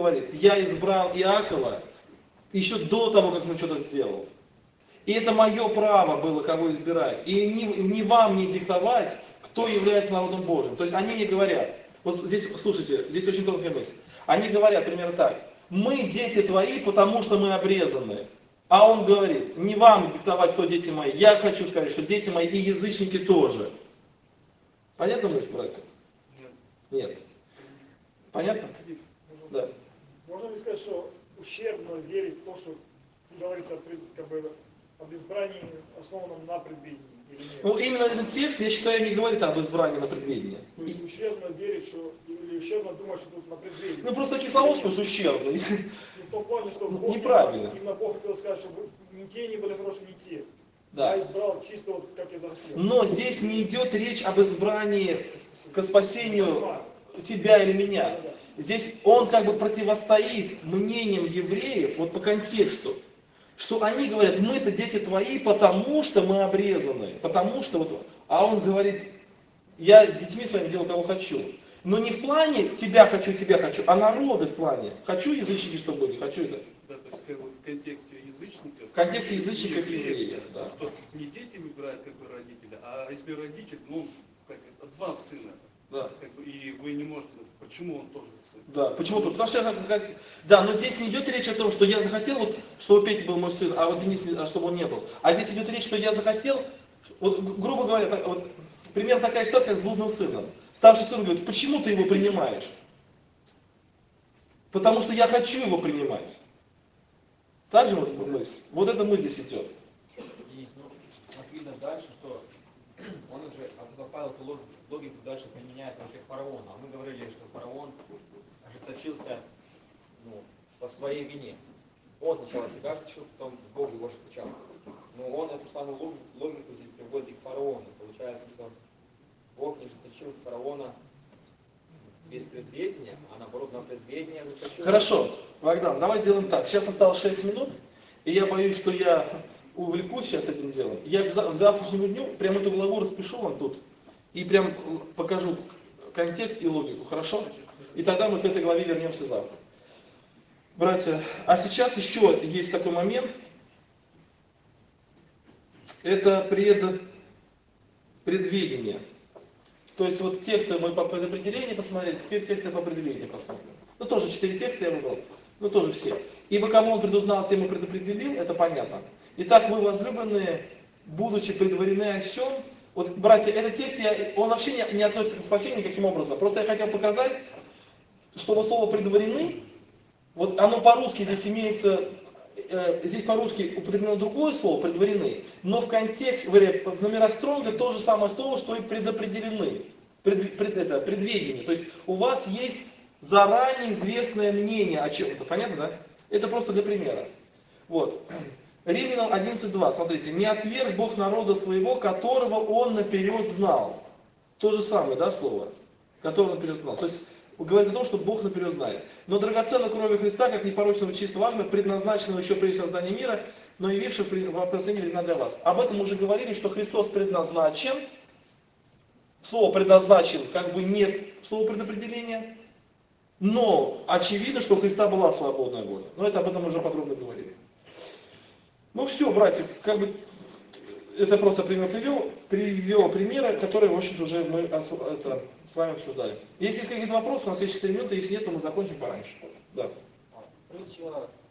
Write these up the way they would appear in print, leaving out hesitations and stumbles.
говорит, я избрал Иакова еще до того, как он что-то сделал. И это мое право было, кого избирать. И не вам не диктовать, кто является народом Божьим. То есть они мне говорят, вот здесь, слушайте, здесь очень тонкая мысль. Они говорят примерно так, мы дети твои, потому что мы обрезаны. А он говорит, не вам диктовать, кто дети мои. Я хочу сказать, что дети мои и язычники тоже. Понятно мысль, братья? Нет. Понятно? Да. Можно ли сказать, что ущербно верить в то, что говорится как бы, об избрании, основанном на предвидении? Или нет? Ну, именно этот текст, я считаю, не говорит об избрании на предвидение. То есть ущербно верить, что, или ущербно думать, что тут на предвидении? Ну, просто кисловодство ущербный. В том плане, что Бог, неправильно. Именно Бог хотел сказать, что ни те не были хорошие, ни те. Да. Я избрал чисто вот как я захотел. Но здесь не идет речь об избрании к спасению тебя или меня. Здесь он как бы противостоит мнениям евреев, вот по контексту, что они говорят, мы-то дети твои, потому что мы обрезаны, потому что вот, а он говорит, я детьми своими делаю, кого хочу. Но не в плане тебя хочу, а народы в плане. Хочу язычники, чтобы были, хочу это. Да, то есть как бы в контексте язычников. В контексте язычников и евреев, да. Что не дети выбирают как бы родителя, а если родитель, ну, как это, два сына. Да. Как бы, и вы не можете, почему он тоже сын? Да, почему тут? Потому что я как, да, но здесь не идет речь о том, что я захотел, вот, чтобы Петя был мой сын, а вот Денис, чтобы он не был. А здесь идет речь, что я захотел, вот, грубо говоря, так, вот, примерно такая ситуация, как с блудным сыном. Старший сын говорит, почему ты его принимаешь? Потому что я хочу его принимать. Так же вот мысль. Вот эта мысль здесь идет. И, видно дальше, что он уже, Павел эту логику дальше применяет вообще к фараону. А мы говорили, что фараон ожесточился по своей вине. Он сначала себя ожесточил, потом Бог его ожесточал. Но он эту самую логику здесь приводит и к фараону. Получается, что Бог не ожесточил фараона без предведения, а наоборот на предведение ожесточил. Хорошо, Богдан, давай сделаем так. Сейчас осталось 6 минут, и я боюсь, что я увлекусь сейчас этим делом. Я к завтрашнему дню прям эту главу распишу вам тут. И прям покажу контекст и логику, хорошо? И тогда мы к этой главе вернемся завтра. Братья, а сейчас еще есть такой момент. Это предведение. То есть вот тексты мы по предопределению посмотрели, теперь тексты по предведению посмотрим. Ну тоже 4 текста я выбрал, ну тоже все. Ибо кому он предузнал, тем и предопределил, это понятно. Итак, вы, возлюбленные, будучи предварены о сем. Вот, братья, этот текст, он вообще не относится к спасению никаким образом. Просто я хотел показать, что вот слово «предварены», вот оно по-русски здесь имеется, здесь по-русски употреблено другое слово «предварены», но в контексте, в номерах Стронга то же самое слово, что и «предопределены», предведение. То есть у вас есть заранее известное мнение о чем-то, понятно, да? Это просто для примера. Вот. Римлянам 11.2, смотрите, не отверг Бог народа своего, которого он наперед знал. То же самое, да, слово, которого наперед знал. То есть говорит о том, что Бог наперед знает. Но драгоценной крови Христа, как непорочного чистого агнца, предназначенного еще при создании мира, но явившего в последние времена для вас. Об этом мы уже говорили, что Христос предназначен. Слово предназначен, как бы нет слова предопределения. Но очевидно, что у Христа была свободная воля. Но это об этом мы уже подробно говорили. Ну все, братья, как бы это просто привел примеры, которые, в общем-то, уже мы с вами обсуждали. Если есть какие-то вопросы, у нас есть 4 минуты, если нет, то мы закончим пораньше. Да. Притча,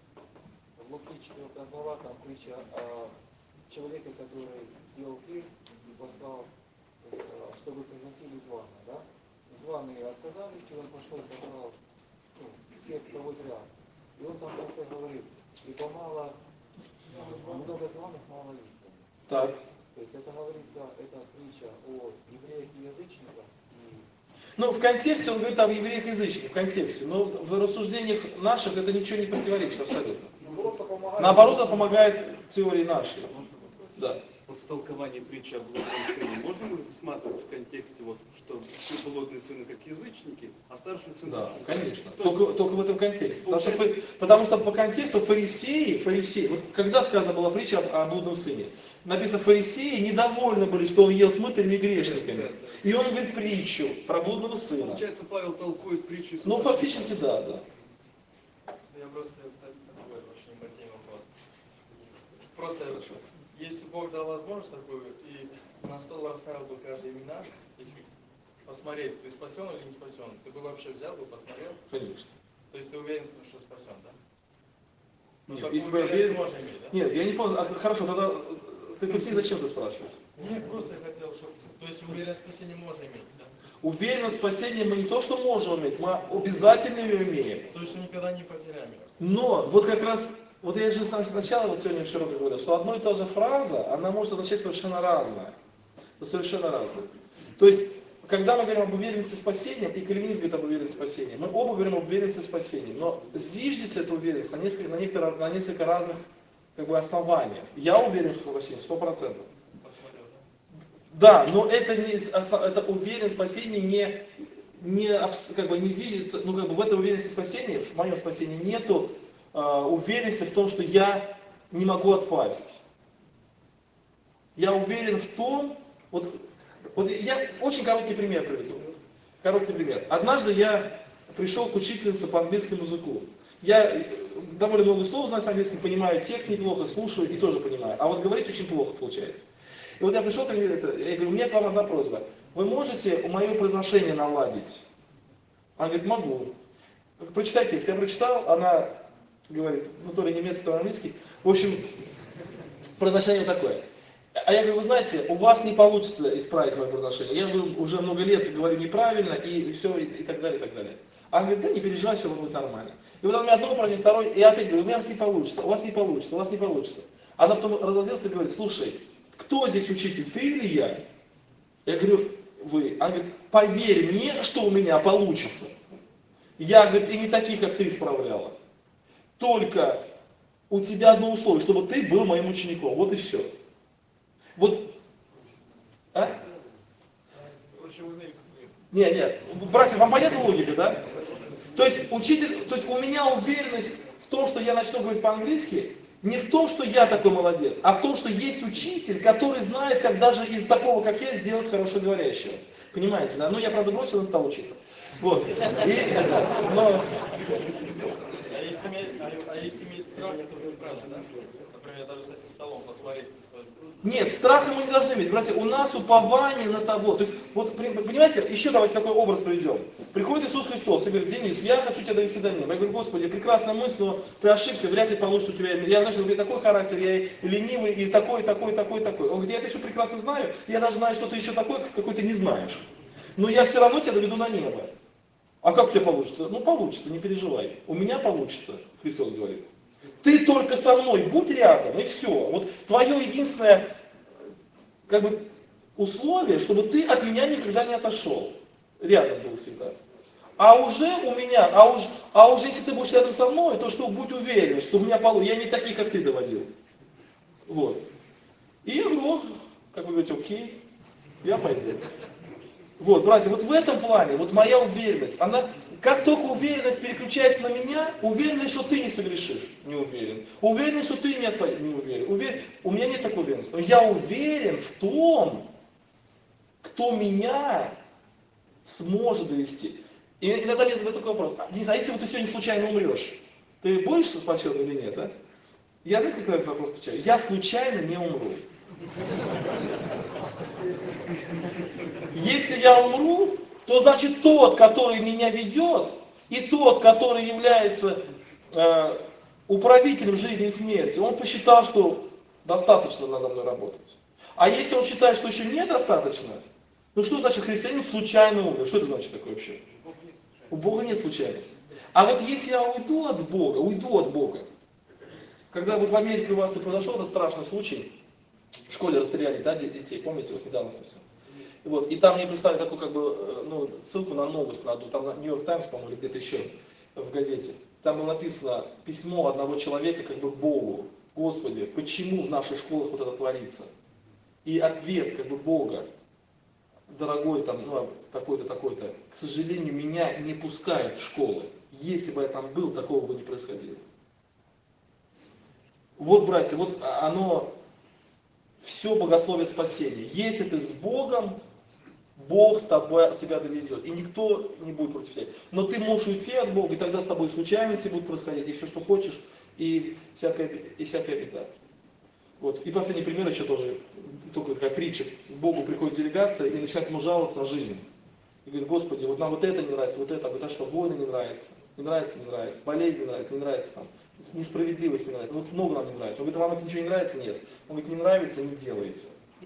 в Луки 4 глава, там притча о человеке, который сделал грех и послал, чтобы приносили званы, да? Званые отказались, и он пошел и послал всех, кого зря. И он там в конце говорит, и помало много званых, мало листьев. Так. То есть это говорится, это притча о евреях и язычниках. Ну, в контексте он говорит об евреях и язычниках, в контексте. Но в рассуждениях наших это ничего не противоречит абсолютно. Наоборот, это помогает теории нашей. Да. Вот в толковании притчи о блудном сыне можно ли рассматривать в контексте, вот, что все блудные сыны как язычники, а старшие сыны Да, как конечно. Только в этом контексте. Потому что по контексту фарисеи, вот когда сказано была притча о блудном сыне, написано, фарисеи недовольны были, что он ел с мытарями и грешниками. И он говорит притчу про блудного сына. Получается, Павел толкует притчу. Ну, фактически, да. просто, если Бог дал возможность такую, и на стол расставил бы каждые имена, если посмотреть, ты спасен или не спасен, ты бы вообще взял бы, посмотрел? Конечно. То есть ты уверен, что спасен, да? Ну, Нет, такую если бы я уверенность уверен- можно иметь, да? Нет, я не понял. Хорошо, тогда ты поясни, зачем ты спрашиваешь? Нет, просто я хотел, чтобы... То есть уверенность в спасении можно иметь, да? Уверенность в спасении мы не то, что можем иметь, мы обязательно ее имеем. То есть никогда не потеряем ее. Но вот как раз, вот я же сначала вот сегодня в широкой говорил, что одна и та же фраза, она может означать совершенно разное. Совершенно разное. То есть, когда мы говорим об уверенности в спасении, и Кальвинист говорит об уверенности в спасении, мы оба говорим об уверенности в спасении, но зиждется эта уверенность на несколько разных как бы, основаниях. Я уверен, что в спасении 100%. Посмотрел, да? Да, но это, это уверенность в спасении как бы не зиждется, ну как бы в этой уверенности в спасении, в моем спасении нету уверенности в том, что я не могу отпасть. Я уверен в том, вот я очень короткий пример приведу. Короткий пример. Однажды я пришел к учительнице по английскому языку. Я довольно много слов знаю с английским, понимаю текст неплохо, слушаю и тоже понимаю. А вот говорить очень плохо получается. И вот я пришел к ней, я говорю, у меня к вам одна просьба. Вы можете мое произношение наладить? Она говорит, могу. Прочитай текст. Я прочитал, она говорит, ну то ли немецкий, то ли английский. В общем, произношение такое. А я говорю, вы знаете, у вас не получится исправить мое произношение. Я говорю, уже много лет говорю неправильно, и все, и так далее, и так далее. Она говорит, да не переживай, все будет нормально. И вот у меня одно упражнение, второе, и я опять говорю, у вас не получится, у вас не получится, у вас не получится. Она потом разозлилась и говорит, слушай, кто здесь учитель, ты или я? Я говорю, вы. Она говорит, поверь мне, что у меня получится. Я, говорит, и не такие, как ты исправляла. Только у тебя одно условие, чтобы ты был моим учеником. Вот и все. Вот. А? Короче, вы знаете, Нет, братья, вам понятна логика, да? То есть учитель, то есть у меня уверенность в том, что я начну говорить по-английски, не в том, что я такой молодец, а в том, что есть учитель, который знает, как даже из такого, как я, сделать хорошо говорящего. Понимаете, да? Ну, я, правда, бросил и стал учиться. Вот. Но... А если иметь страх, это уже неправильно, да? Например, даже с этим столом посмотреть и сказать, Нет, страха мы не должны иметь, братья, у нас упование на того. То есть, вот, понимаете, еще давайте такой образ приведем. Приходит Иисус Христос и говорит, Денис, я хочу тебя довести до неба. Я говорю, Господи, прекрасная мысль, но ты ошибся, вряд ли получится у тебя. Я знаю, что у меня такой характер, я и ленивый, и такой, такой, такой, такой. Он говорит, я это еще прекрасно знаю, я даже знаю, что ты еще такой, какой ты не знаешь. Но я все равно тебя доведу на небо. А как у тебя получится? Ну, получится, не переживай. У меня получится, Христос говорит. Ты только со мной, будь рядом, и все. Вот твое единственное как бы, условие, чтобы ты от меня никогда не отошел. Рядом был всегда. А уже у меня, а уже если ты будешь рядом со мной, то что будь уверен, что у меня получится. Я не такие, как ты доводил. Вот. И я говорю, как вы говорите, окей, я пойду. Вот, братья, вот в этом плане, вот моя уверенность, она, как только уверенность переключается на меня, уверенность, что ты не согрешишь, не уверен. Уверенность, что ты не уверен. У меня нет такой уверенности. Но я уверен в том, кто меня сможет довести. И иногда мне задают такой вопрос, Денис, а если вот ты сегодня случайно умрешь, ты будешь спасен или нет, да? Я, знаете, как на этот вопрос отвечаю? Я случайно не умру. Если я умру, то значит тот, который меня ведет, и тот, который является управителем жизни и смерти, он посчитал, что достаточно надо мной работать. А если он считает, что еще недостаточно, ну что значит христианин случайно умер? Что это значит такое вообще? У Бога нет случайности. А вот если я уйду от Бога, когда вот в Америке у вас тут произошел этот страшный случай, в школе расстреляли, да, детей, помните, вот недавно совсем. И там мне прислали такую, как бы, ну, ссылку на новость, на одну, там на Нью-Йорк Таймс, по-моему, или где-то еще в газете. Там было написано письмо одного человека, как бы, к Богу. Господи, почему в наших школах вот это творится? И ответ, как бы, Бога, дорогой, там, ну, такой-то, такой-то, к сожалению, меня не пускают в школы. Если бы я там был, такого бы не происходило. Вот, братья, вот оно, все богословие спасения. Если ты с Богом, Бог тебя доведет. И никто не будет против тебя. Но ты можешь уйти от Бога, и тогда с тобой случайности будут происходить, и все, что хочешь, и всякая беда. Вот. И последний пример еще тоже, только такая притча. К Богу приходит делегация и начинает ему жаловаться на жизнь. И говорит: Господи, вот нам вот это не нравится, вот это, а что, войны не нравится, не нравится, не нравится, болезнь не нравится, не нравится, там, несправедливость не нравится, вот много нам не нравится. Он говорит: а вам это ничего не нравится? Нет. Он говорит: не нравится, не делайте.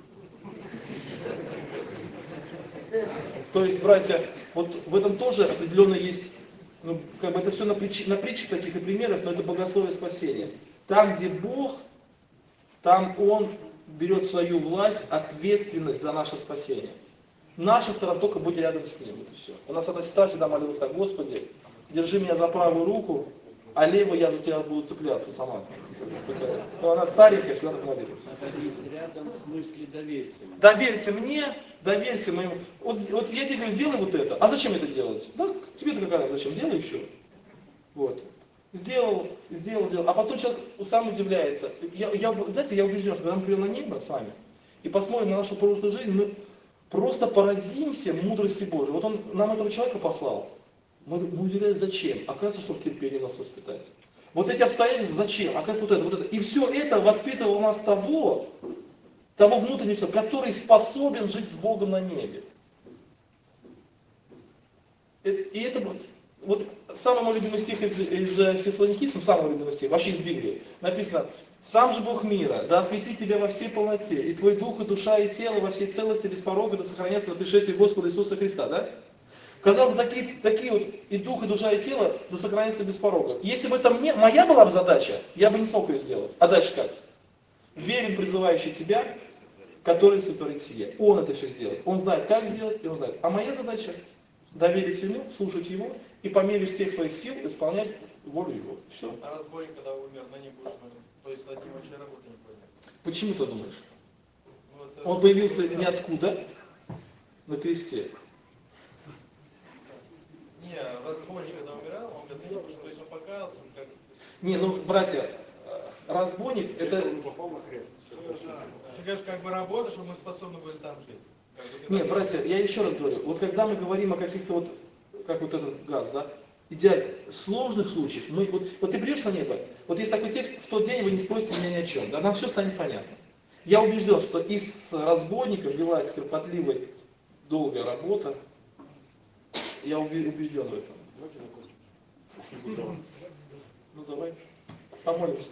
То есть, братья, вот в этом тоже определенно есть, ну, как бы это все на притчах таких и примерах, но это богословие спасения. Там, где Бог, там Он берет в свою власть ответственность за наше спасение. Наша сторона только быть рядом с Ним. И все. У нас эта сестра всегда молилась так: Господи, держи меня за правую руку, а левой я за тебя буду цепляться сама. Но она старенькая, всегда так молилась. Находись рядом, в смысле доверься. Доверься мне, доверься моему. Вот я тебе говорю: сделай вот это. А зачем это делать? Да, тебе-то какая зачем? Делай и все. Вот. Сделал. А потом человек сам удивляется. Знаете, я убежден, что когда мы придем на небо с вами и посмотрим на нашу прошлую жизнь, мы просто поразимся мудрости Божией. Вот Он нам этого человека послал. Мы удивляемся, зачем? Оказывается, чтобы терпение нас воспитать. Вот эти обстоятельства зачем? Оказывается, вот это. И все это воспитывало у нас того внутреннего человека, который способен жить с Богом на небе. И это вот самый мой любимый стих из Фессалоникийцам, самый любимый стих, вообще из Библии. Написано: «Сам же Бог мира, да осветит тебя во всей полноте, и твой дух, и душа, и тело во всей целости без порога, да сохранятся до пришествия Господа Иисуса Христа». Да? Казалось бы, такие вот и дух, и душа, и тело да сохранятся без порога. Если бы это моя была бы задача, я бы не смог ее сделать. А дальше как? Верен, призывающий тебя, который сотворит сие. Он это все сделает. Он знает, как сделать, и он знает. А моя задача — доверить ему, слушать его и по мере всех своих сил исполнять волю его. Все. А разбойник, когда умер, на ней будешь нужен. То есть над ним вообще работы не пойдет. Почему ты думаешь? Вот, Он появился ниоткуда на кресте. Не, разбойник, когда умирал, он говорит, не нужен. То есть он покаялся, он как... Не, ну, братья, разбойник — это... Он попал на крест. Ты говоришь, как бы работа, чтобы мы способны были там жить. Как бы ты Нет, так- братья, я еще раз говорю, вот когда мы говорим о каких-то вот, как вот этот газ, да, идеально сложных случаях, вот ты придешь на небо, вот есть такой текст: в тот день вы не спросите меня ни о чем, да, нам все станет понятно. Я убежден, что из разбойников велась кропотливая, долгая работа, я убежден в этом. Давайте закончим. Ну давай, помолимся.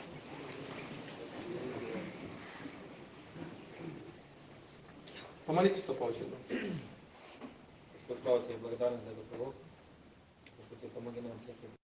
Помолитесь, кто получит. Господь, слава тебе, благодарность за этот урок, что ты помоги нам всех